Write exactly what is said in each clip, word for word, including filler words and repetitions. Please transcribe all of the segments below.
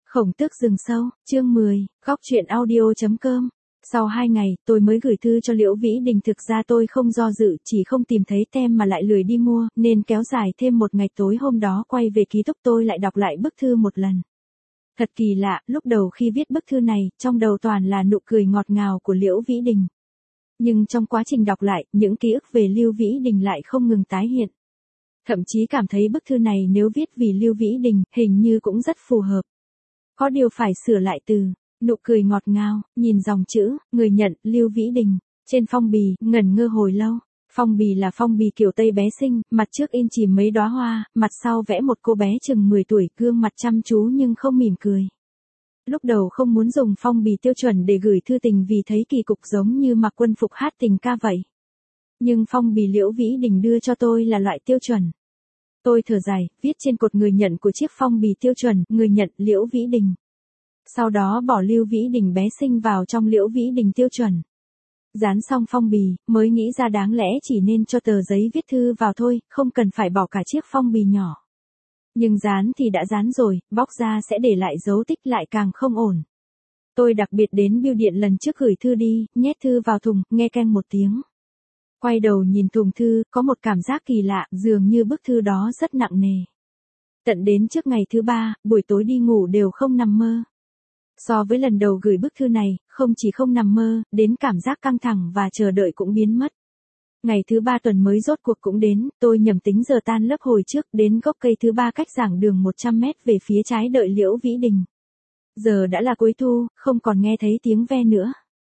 Khổng Tước rừng sâu, chương mười, góc truyện audio chấm com. Sau hai ngày, tôi mới gửi thư cho Liễu Vĩ Đình. Thực ra tôi không do dự, chỉ không tìm thấy tem mà lại lười đi mua, nên kéo dài thêm một ngày. Tối hôm đó quay về ký túc tôi lại đọc lại bức thư một lần. Thật kỳ lạ, lúc đầu khi viết bức thư này, trong đầu toàn là nụ cười ngọt ngào của Liễu Vĩ Đình. Nhưng trong quá trình đọc lại, những ký ức về Lưu Vĩ Đình lại không ngừng tái hiện. Thậm chí cảm thấy bức thư này nếu viết vì Lưu Vĩ Đình, hình như cũng rất phù hợp. Có điều phải sửa lại từ, nụ cười ngọt ngào, nhìn dòng chữ, người nhận, Lưu Vĩ Đình. Trên phong bì, ngẩn ngơ hồi lâu. Phong bì là phong bì kiểu Tây bé xinh, mặt trước in chìm mấy đóa hoa, mặt sau vẽ một cô bé chừng mười tuổi, gương mặt chăm chú nhưng không mỉm cười. Lúc đầu không muốn dùng phong bì tiêu chuẩn để gửi thư tình vì thấy kỳ cục, giống như mặc quân phục hát tình ca vậy. Nhưng phong bì Liễu Vĩ Đình đưa cho tôi là loại tiêu chuẩn. Tôi thở dài, viết trên cột người nhận của chiếc phong bì tiêu chuẩn, người nhận Liễu Vĩ Đình. Sau đó bỏ Lưu Vĩ Đình bé xinh vào trong Liễu Vĩ Đình tiêu chuẩn. Dán xong phong bì, mới nghĩ ra đáng lẽ chỉ nên cho tờ giấy viết thư vào thôi, không cần phải bỏ cả chiếc phong bì nhỏ. Nhưng dán thì đã dán rồi, bóc ra sẽ để lại dấu tích, lại càng không ổn. Tôi đặc biệt đến bưu điện lần trước gửi thư đi, nhét thư vào thùng, nghe keng một tiếng. Quay đầu nhìn thùng thư, có một cảm giác kỳ lạ, dường như bức thư đó rất nặng nề. Tận đến trước ngày thứ ba, buổi tối đi ngủ đều không nằm mơ. So với lần đầu gửi bức thư này, không chỉ không nằm mơ, đến cảm giác căng thẳng và chờ đợi cũng biến mất. Ngày thứ ba tuần mới rốt cuộc cũng đến, tôi nhầm tính giờ tan lớp hồi trước, đến gốc cây thứ ba cách giảng đường một trăm mét về phía trái đợi Liễu Vĩ Đình. Giờ đã là cuối thu, không còn nghe thấy tiếng ve nữa.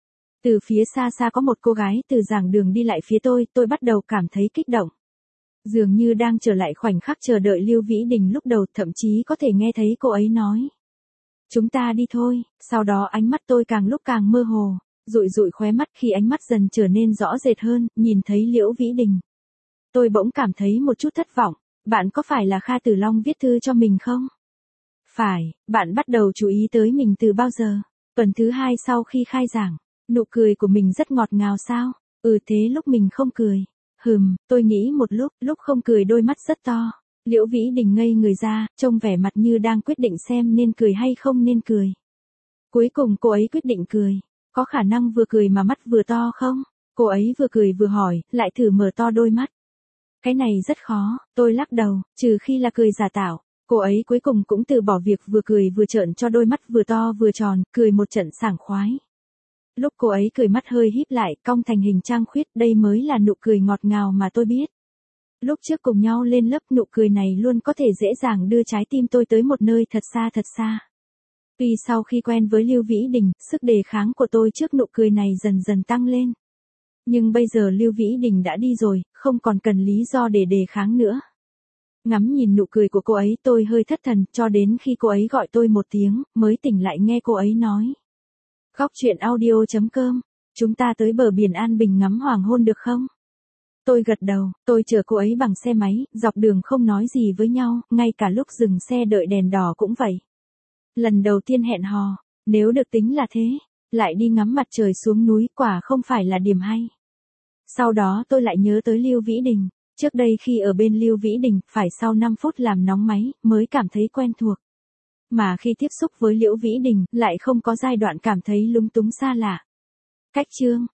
Từ phía xa xa có một cô gái từ giảng đường đi lại phía tôi, tôi bắt đầu cảm thấy kích động. Dường như đang trở lại khoảnh khắc chờ đợi Lưu Vĩ Đình lúc đầu, thậm chí có thể nghe thấy cô ấy nói. Chúng ta đi thôi. Sau đó ánh mắt tôi càng lúc càng mơ hồ, dụi dụi khóe mắt. Khi ánh mắt dần trở nên rõ rệt hơn, nhìn thấy Liễu Vĩ Đình, tôi bỗng cảm thấy một chút thất vọng. Bạn có phải là Kha Tử Long viết thư cho mình không? Phải, bạn bắt đầu chú ý tới mình từ bao giờ? Tuần thứ hai sau khi khai giảng. Nụ cười của mình rất ngọt ngào sao? Ừ, thế lúc mình không cười. Hừm, tôi nghĩ một lúc, lúc không cười đôi mắt rất to. Liễu Vĩ Đình ngây người ra, trông vẻ mặt như đang quyết định xem nên cười hay không nên cười. Cuối cùng cô ấy quyết định cười. Có khả năng vừa cười mà mắt vừa to không? Cô ấy vừa cười vừa hỏi, lại thử mở to đôi mắt. Cái này rất khó, tôi lắc đầu, trừ khi là cười giả tạo. Cô ấy cuối cùng cũng từ bỏ việc vừa cười vừa trợn cho đôi mắt vừa to vừa tròn, cười một trận sảng khoái. Lúc cô ấy cười mắt hơi híp lại, cong thành hình trăng khuyết, đây mới là nụ cười ngọt ngào mà tôi biết. Lúc trước cùng nhau lên lớp, nụ cười này luôn có thể dễ dàng đưa trái tim tôi tới một nơi thật xa thật xa. Tuy sau khi quen với Lưu Vĩ Đình, sức đề kháng của tôi trước nụ cười này dần dần tăng lên. Nhưng bây giờ Lưu Vĩ Đình đã đi rồi, không còn cần lý do để đề kháng nữa. Ngắm nhìn nụ cười của cô ấy, tôi hơi thất thần, cho đến khi cô ấy gọi tôi một tiếng, mới tỉnh lại nghe cô ấy nói. Góc truyện audio chấm com, chúng ta tới bờ biển An Bình ngắm hoàng hôn được không? Tôi gật đầu, tôi chở cô ấy bằng xe máy, dọc đường không nói gì với nhau, ngay cả lúc dừng xe đợi đèn đỏ cũng vậy. Lần đầu tiên hẹn hò, nếu được tính là thế, lại đi ngắm mặt trời xuống núi, quả không phải là điểm hay. Sau đó tôi lại nhớ tới Lưu Vĩ Đình, trước đây khi ở bên Lưu Vĩ Đình, phải sau năm phút làm nóng máy, mới cảm thấy quen thuộc. Mà khi tiếp xúc với Liễu Vĩ Đình, lại không có giai đoạn cảm thấy lúng túng xa lạ. Cách chương.